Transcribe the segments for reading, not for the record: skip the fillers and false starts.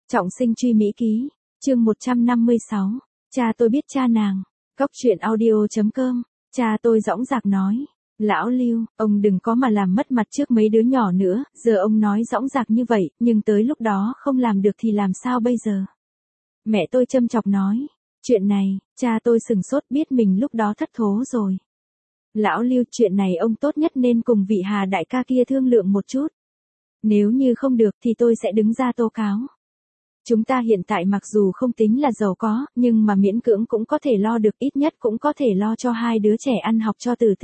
Trọng sinh truy Mỹ ký, chương 156, cha tôi biết cha nàng, Cóc truyện audio.com, cha tôi dõng dạc nói, lão Lưu, ông đừng có mà làm mất mặt trước mấy đứa nhỏ nữa, giờ ông nói dõng dạc như vậy, nhưng tới lúc đó không làm được thì làm sao bây giờ? Mẹ tôi châm chọc nói, chuyện này, cha tôi sừng sốt biết mình lúc đó thất thố rồi. Lão Lưu, chuyện này ông tốt nhất nên cùng vị Hà đại ca kia thương lượng một chút. Nếu như không được thì tôi sẽ đứng ra tố cáo. Chúng ta hiện tại mặc dù không tính là giàu có, nhưng mà miễn cưỡng cũng có thể lo được, ít nhất cũng có thể lo cho hai đứa trẻ ăn học cho tử tế.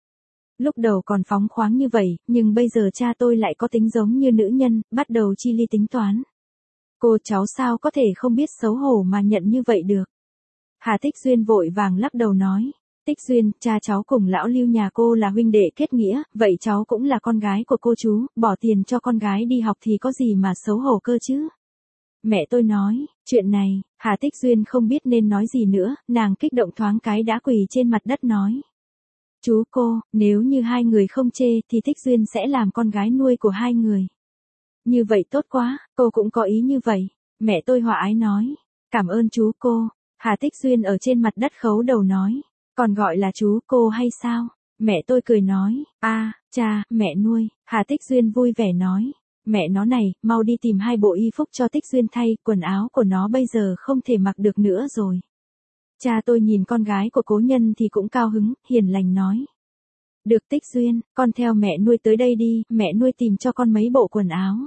Lúc đầu còn phóng khoáng như vậy, nhưng bây giờ cha tôi lại có tính giống như nữ nhân, bắt đầu chi ly tính toán. Cô cháu sao có thể không biết xấu hổ mà nhận như vậy được. Hà Tích Duyên vội vàng lắc đầu nói, Tích Duyên, cha cháu cùng lão Lưu nhà cô là huynh đệ kết nghĩa, vậy cháu cũng là con gái của cô chú, bỏ tiền cho con gái đi học thì có gì mà xấu hổ cơ chứ. Mẹ tôi nói, chuyện này, Hà Tích Duyên không biết nên nói gì nữa, nàng kích động thoáng cái đã quỳ trên mặt đất nói. Chú cô, nếu như hai người không chê thì Tích Duyên sẽ làm con gái nuôi của hai người. Như vậy tốt quá, cô cũng có ý như vậy. Mẹ tôi hòa ái nói, cảm ơn chú cô. Hà Tích Duyên ở trên mặt đất khấu đầu nói, còn gọi là chú cô hay sao? Mẹ tôi cười nói, cha, mẹ nuôi. Hà Tích Duyên vui vẻ nói, mẹ nó này, mau đi tìm hai bộ y phúc cho Tích Duyên thay, quần áo của nó bây giờ không thể mặc được nữa rồi. Cha tôi nhìn con gái của cố nhân thì cũng cao hứng, hiền lành nói. Được Tích Duyên, con theo mẹ nuôi tới đây đi, mẹ nuôi tìm cho con mấy bộ quần áo.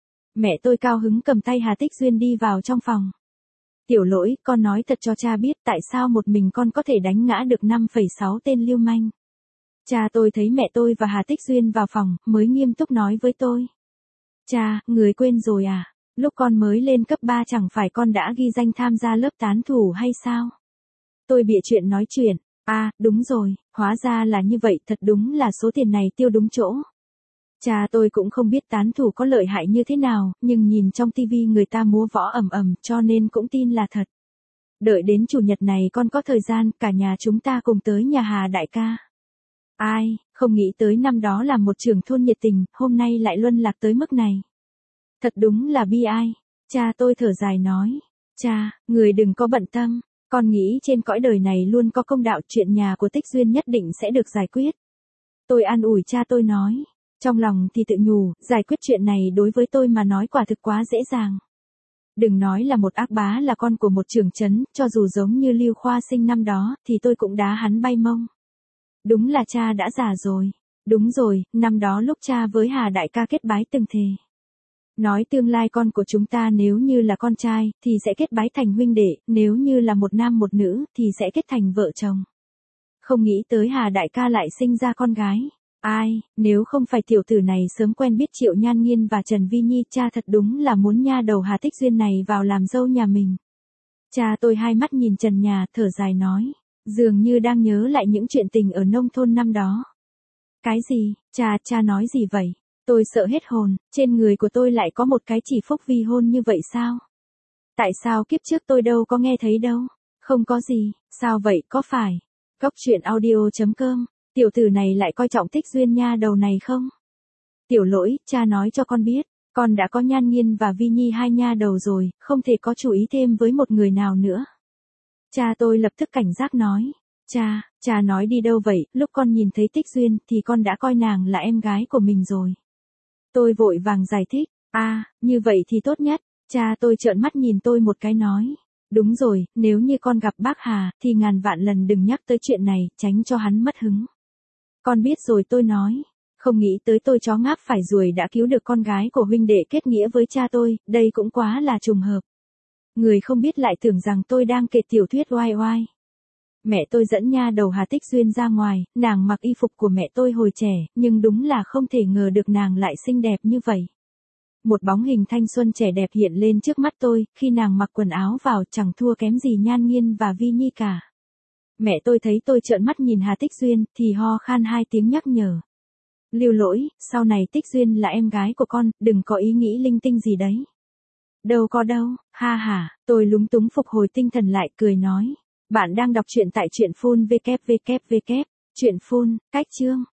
Mẹ tôi cao hứng cầm tay Hà Tích Duyên đi vào trong phòng. Tiểu Lỗi, con nói thật cho cha biết tại sao một mình con có thể đánh ngã được 5,6 tên lưu manh. Cha tôi thấy mẹ tôi và Hà Tích Duyên vào phòng, mới nghiêm túc nói với tôi. Cha, người quên rồi à? Lúc con mới lên cấp 3 chẳng phải con đã ghi danh tham gia lớp tán thủ hay sao? Tôi bịa chuyện nói chuyện. Đúng rồi, hóa ra là như vậy, thật đúng là số tiền này tiêu đúng chỗ. Cha tôi cũng không biết tán thủ có lợi hại như thế nào, nhưng nhìn trong tivi người ta múa võ ầm ầm cho nên cũng tin là thật. Đợi đến chủ nhật này con có thời gian, cả nhà chúng ta cùng tới nhà Hà đại ca. Ai, không nghĩ tới năm đó là một trưởng thôn nhiệt tình, hôm nay lại luân lạc tới mức này. Thật đúng là bi ai. Cha tôi thở dài nói, cha, người đừng có bận tâm, con nghĩ trên cõi đời này luôn có công đạo, chuyện nhà của Tích Duyên nhất định sẽ được giải quyết. Tôi an ủi cha tôi nói, trong lòng thì tự nhủ, giải quyết chuyện này đối với tôi mà nói quả thực quá dễ dàng. Đừng nói là một ác bá là con của một trưởng trấn, cho dù giống như Lưu Khoa Sinh năm đó, thì tôi cũng đá hắn bay mông. Đúng là cha đã già rồi. Đúng rồi, năm đó lúc cha với Hà đại ca kết bái từng thề. Nói tương lai con của chúng ta nếu như là con trai, thì sẽ kết bái thành huynh đệ, nếu như là một nam một nữ, thì sẽ kết thành vợ chồng. Không nghĩ tới Hà đại ca lại sinh ra con gái. Ai, nếu không phải tiểu tử này sớm quen biết Triệu Nhan Nghiên và Trần Vi Nhi, cha thật đúng là muốn nha đầu Hà Tích Duyên này vào làm dâu nhà mình. Cha tôi hai mắt nhìn trần nhà, thở dài nói, dường như đang nhớ lại những chuyện tình ở nông thôn năm đó. Cái gì, cha nói gì vậy? Tôi sợ hết hồn, trên người của tôi lại có một cái chỉ phúc vi hôn như vậy sao? Tại sao kiếp trước tôi đâu có nghe thấy đâu? Không có gì, sao vậy, có phải? Cóc truyện audio.com, tiểu tử này lại coi trọng Tích Duyên nha đầu này không? Tiểu Lỗi, cha nói cho con biết, con đã có Nhan Nghiên và Vi Nhi hai nha đầu rồi, không thể có chú ý thêm với một người nào nữa. Cha tôi lập tức cảnh giác nói, cha nói đi đâu vậy, lúc con nhìn thấy Tích Duyên thì con đã coi nàng là em gái của mình rồi. Tôi vội vàng giải thích, như vậy thì tốt nhất. Cha tôi trợn mắt nhìn tôi một cái nói, đúng rồi, nếu như con gặp bác Hà thì ngàn vạn lần đừng nhắc tới chuyện này, tránh cho hắn mất hứng. Con biết rồi, tôi nói, không nghĩ tới tôi chó ngáp phải ruồi đã cứu được con gái của huynh đệ kết nghĩa với cha tôi, đây cũng quá là trùng hợp. Người không biết lại tưởng rằng tôi đang kể tiểu thuyết oai oai. Mẹ tôi dẫn nha đầu Hà Tích Duyên ra ngoài, nàng mặc y phục của mẹ tôi hồi trẻ, nhưng đúng là không thể ngờ được nàng lại xinh đẹp như vậy. Một bóng hình thanh xuân trẻ đẹp hiện lên trước mắt tôi, khi nàng mặc quần áo vào chẳng thua kém gì Nhan Nghiên và Vi Nhi cả. Mẹ tôi thấy tôi trợn mắt nhìn Hà Tích Duyên, thì ho khan hai tiếng nhắc nhở. Lưu Lỗi, sau này Tích Duyên là em gái của con, đừng có ý nghĩ linh tinh gì đấy. Đâu có đâu, tôi lúng túng phục hồi tinh thần lại, cười nói. Bạn đang đọc truyện tại truyện phun www. Truyện phun, cách chương.